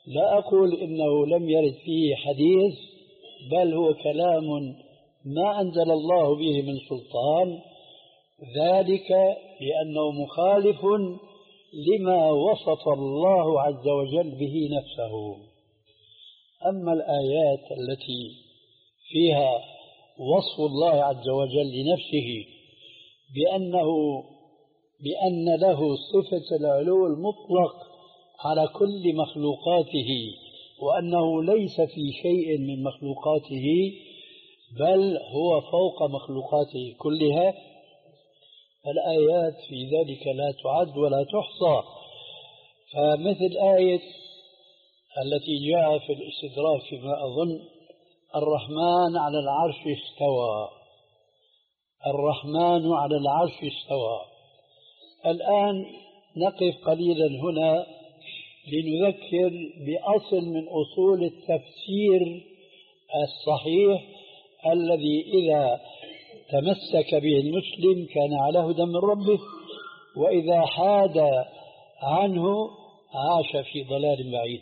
Speaker 1: لا أقول إنه لم يرد فيه حديث، بل هو كلام ما أنزل الله به من سلطان، ذلك لأنه مخالف لما وصف الله عز وجل به نفسه. أما الآيات التي فيها وصف الله عز وجل لنفسه بأنه بأن له صفة العلو المطلق على كل مخلوقاته، وأنه ليس في شيء من مخلوقاته بل هو فوق مخلوقاته كلها، الآيات في ذلك لا تعد ولا تحصى. فمثل آية التي جاء في الاستدراك فيما أظن: الرحمن على العرش استوى، الرحمن على العرش استوى. الآن نقف قليلا هنا لنذكر بأصل من أصول التفسير الصحيح الذي إذا تمسك به المسلم كان على هدى من ربه، وإذا حاد عنه عاش في ضلال بعيد.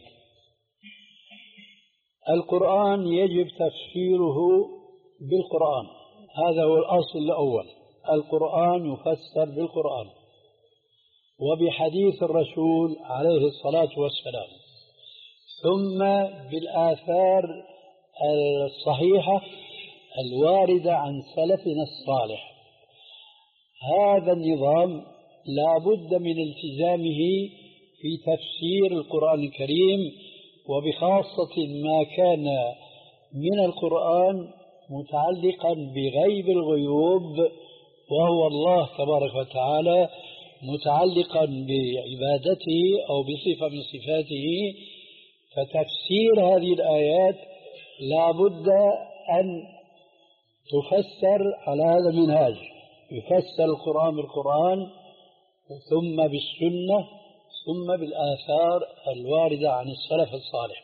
Speaker 1: القرآن يجب تفسيره بالقرآن، هذا هو الأصل الأول. القرآن يفسر بالقرآن وبحديث الرسول عليه الصلاة والسلام، ثم بالآثار الصحيحة الواردة عن سلفنا الصالح. هذا النظام لا بد من التزامه في تفسير القرآن الكريم، وبخاصة ما كان من القرآن متعلقا بغيب الغيوب وهو الله تبارك وتعالى، متعلقا بعبادته أو بصفة من صفاته. فتفسير هذه الآيات لا بد أن تفسر على هذا المنهاج، يفسر القرآن بالقرآن، ثم بالسنة، ثم بالآثار الواردة عن السلف الصالح.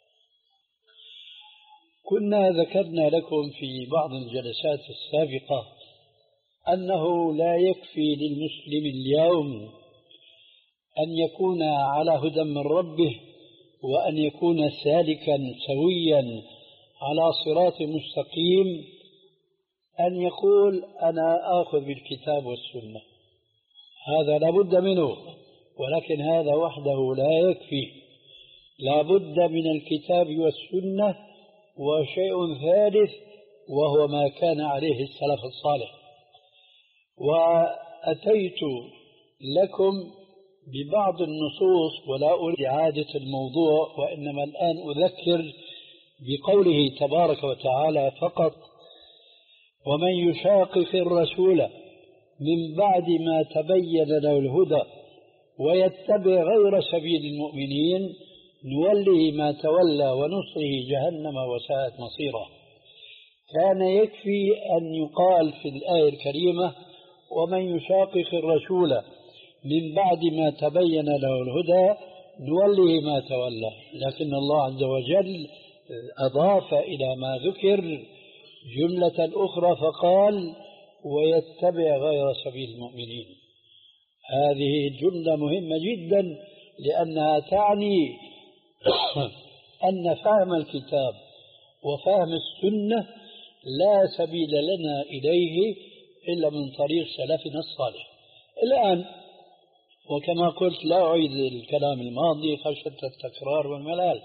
Speaker 1: كنا ذكرنا لكم في بعض الجلسات السابقة أنه لا يكفي للمسلم اليوم أن يكون على هدى من ربه وأن يكون سالكا سويا على صراط مستقيم أن يقول أنا آخذ بالكتاب والسنة، هذا لا بد منه، ولكن هذا وحده لا يكفي، لا بد من الكتاب والسنة وشيء ثالث وهو ما كان عليه السلف الصالح. وأتيت لكم ببعض النصوص ولا أريد إعادة الموضوع، وإنما الآن أذكر بقوله تبارك وتعالى فقط: ومن يشاقق الرسول من بعد ما تبين له الهدى ويتبع غير سبيل المؤمنين نوله ما تولى ونصره جهنم وساءت مصيره. كان يكفي أن يقال في الآية الكريمة: ومن يشاقق الرسول من بعد ما تبين له الهدى نوله ما تولى، لكن الله عز وجل أضاف إلى ما ذكر جملة أخرى فقال: ويتبع غير سبيل المؤمنين. هذه الجملة مهمة جدا، لأنها تعني أن فهم الكتاب وفهم السنة لا سبيل لنا إليه إلا من طريق سلفنا الصالح. الآن وكما قلت لا أعيد الكلام الماضي خشية التكرار والملال،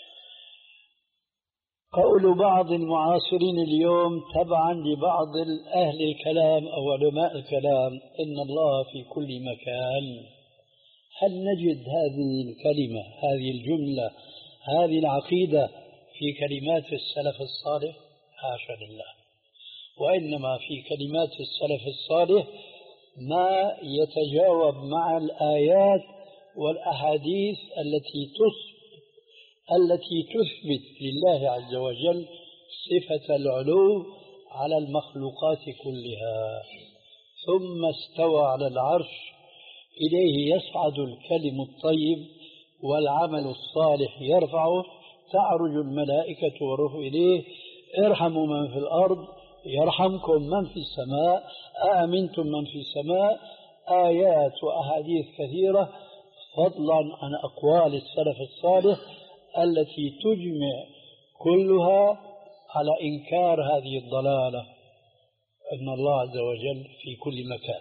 Speaker 1: قول بعض المعاصرين اليوم تبعا لبعض أهل الكلام أو علماء الكلام إن الله في كل مكان، هل نجد هذه الكلمة، هذه الجملة، هذه العقيدة في كلمات السلف الصالح؟ حاشا لله، وإنما في كلمات السلف الصالح ما يتجاوب مع الآيات والأحاديث التي تصف التي تثبت لله عز وجل صفة العلو على المخلوقات كلها. ثم استوى على العرش، إليه يصعد الكلم الطيب والعمل الصالح يرفعه، تعرج الملائكة والروح إليه، ارحموا من في الأرض يرحمكم من في السماء، آمنتم من في السماء. آيات وأحاديث كثيرة فضلا عن أقوال السلف الصالح التي تجمع كلها على إنكار هذه الضلالة، أن الله عز وجل في كل مكان،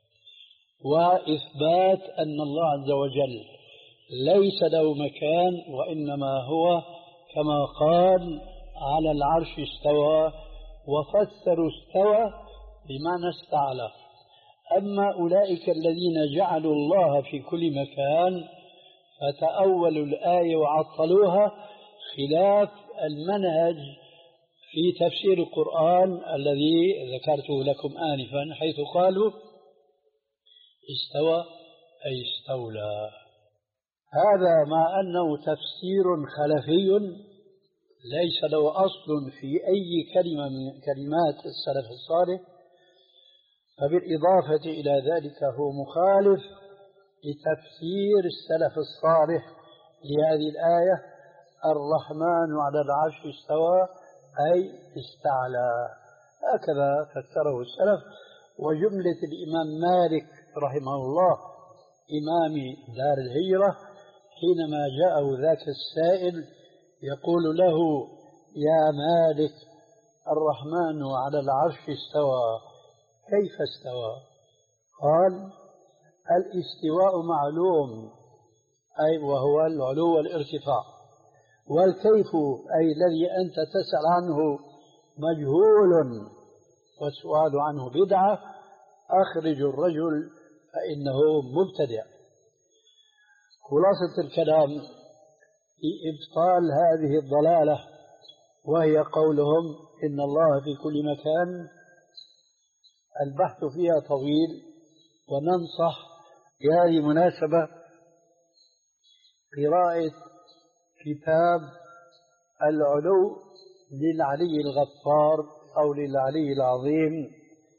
Speaker 1: وإثبات أن الله عز وجل ليس له مكان، وإنما هو كما قال على العرش استوى، وفسروا استوى بمعنى استعلى. أما أولئك الذين جعلوا الله في كل مكان فتأولوا الآية وعطلوها، خلاف المنهج في تفسير القرآن الذي ذكرته لكم آنفا، حيث قالوا استوى أي استولى. هذا مع أنه تفسير خلفي ليس له أصل في أي كلمة من كلمات السلف الصالح، فبالإضافة إلى ذلك هو مخالف لتفسير السلف الصالح لهذه الآية: الرحمن على العرش استوى أي استعلى. هكذا فسره السلف. وجملة الإمام مالك رحمه الله إمام دار الهجرة حينما جاءه ذاك السائل يقول له: يا مالك، الرحمن على العرش استوى، كيف استوى؟ قال: الاستواء معلوم، أي وهو العلو والارتفاع، والكيف أي الذي أنت تسأل عنه مجهول والسؤال عنه بدعة، أخرج الرجل فإنه مبتدع. خلاصة الكلام في إبطال هذه الضلالة، وهي قولهم إن الله في كل مكان، البحث فيها طويل، وننصح بهذه مناسبة قراءة كتاب العلو للعلي الغفار أو للعلي العظيم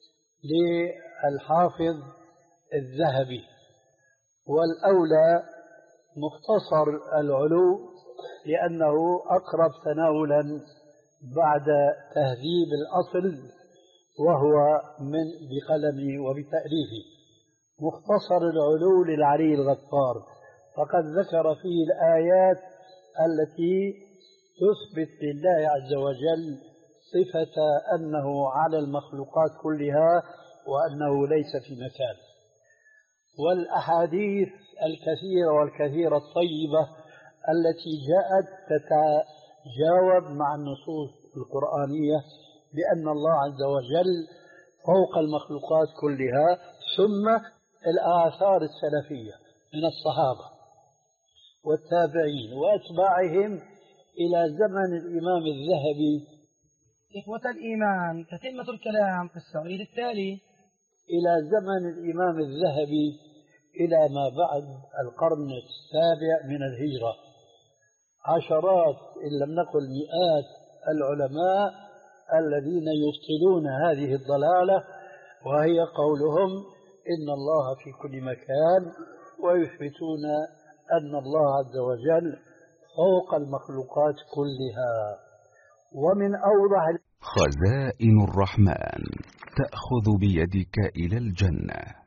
Speaker 1: للحافظ الذهبي، والأولى مختصر العلو لأنه أقرب تناولا بعد تهذيب الأصل، وهو من بقلمي وبتأليفي. مختصر العلو للعلي الغفار فقد ذكر فيه الآيات التي تثبت لله عز وجل صفة أنه على المخلوقات كلها وأنه ليس في مكان، والأحاديث الكثيرة والكثيرة الطيبة التي جاءت تتجاوب مع النصوص القرآنية بأن الله عز وجل فوق المخلوقات كلها، ثم الآثار السلفية من الصحابة والتابعين وأتباعهم إلى زمن الإمام الذهبي.
Speaker 3: إخوة الإيمان، تتمة الكلام في الصغير التالي.
Speaker 1: إلى زمن الإمام الذهبي إلى ما بعد القرن السابع من الهجرة، عشرات إن لم نقل مئات العلماء الذين يبطلون هذه الضلالة، وهي قولهم إن الله في كل مكان، ويثبتون أن الله عز وجل فوق المخلوقات كلها. ومن أوضح
Speaker 4: خزائن الرحمن تأخذ بيدك إلى الجنة.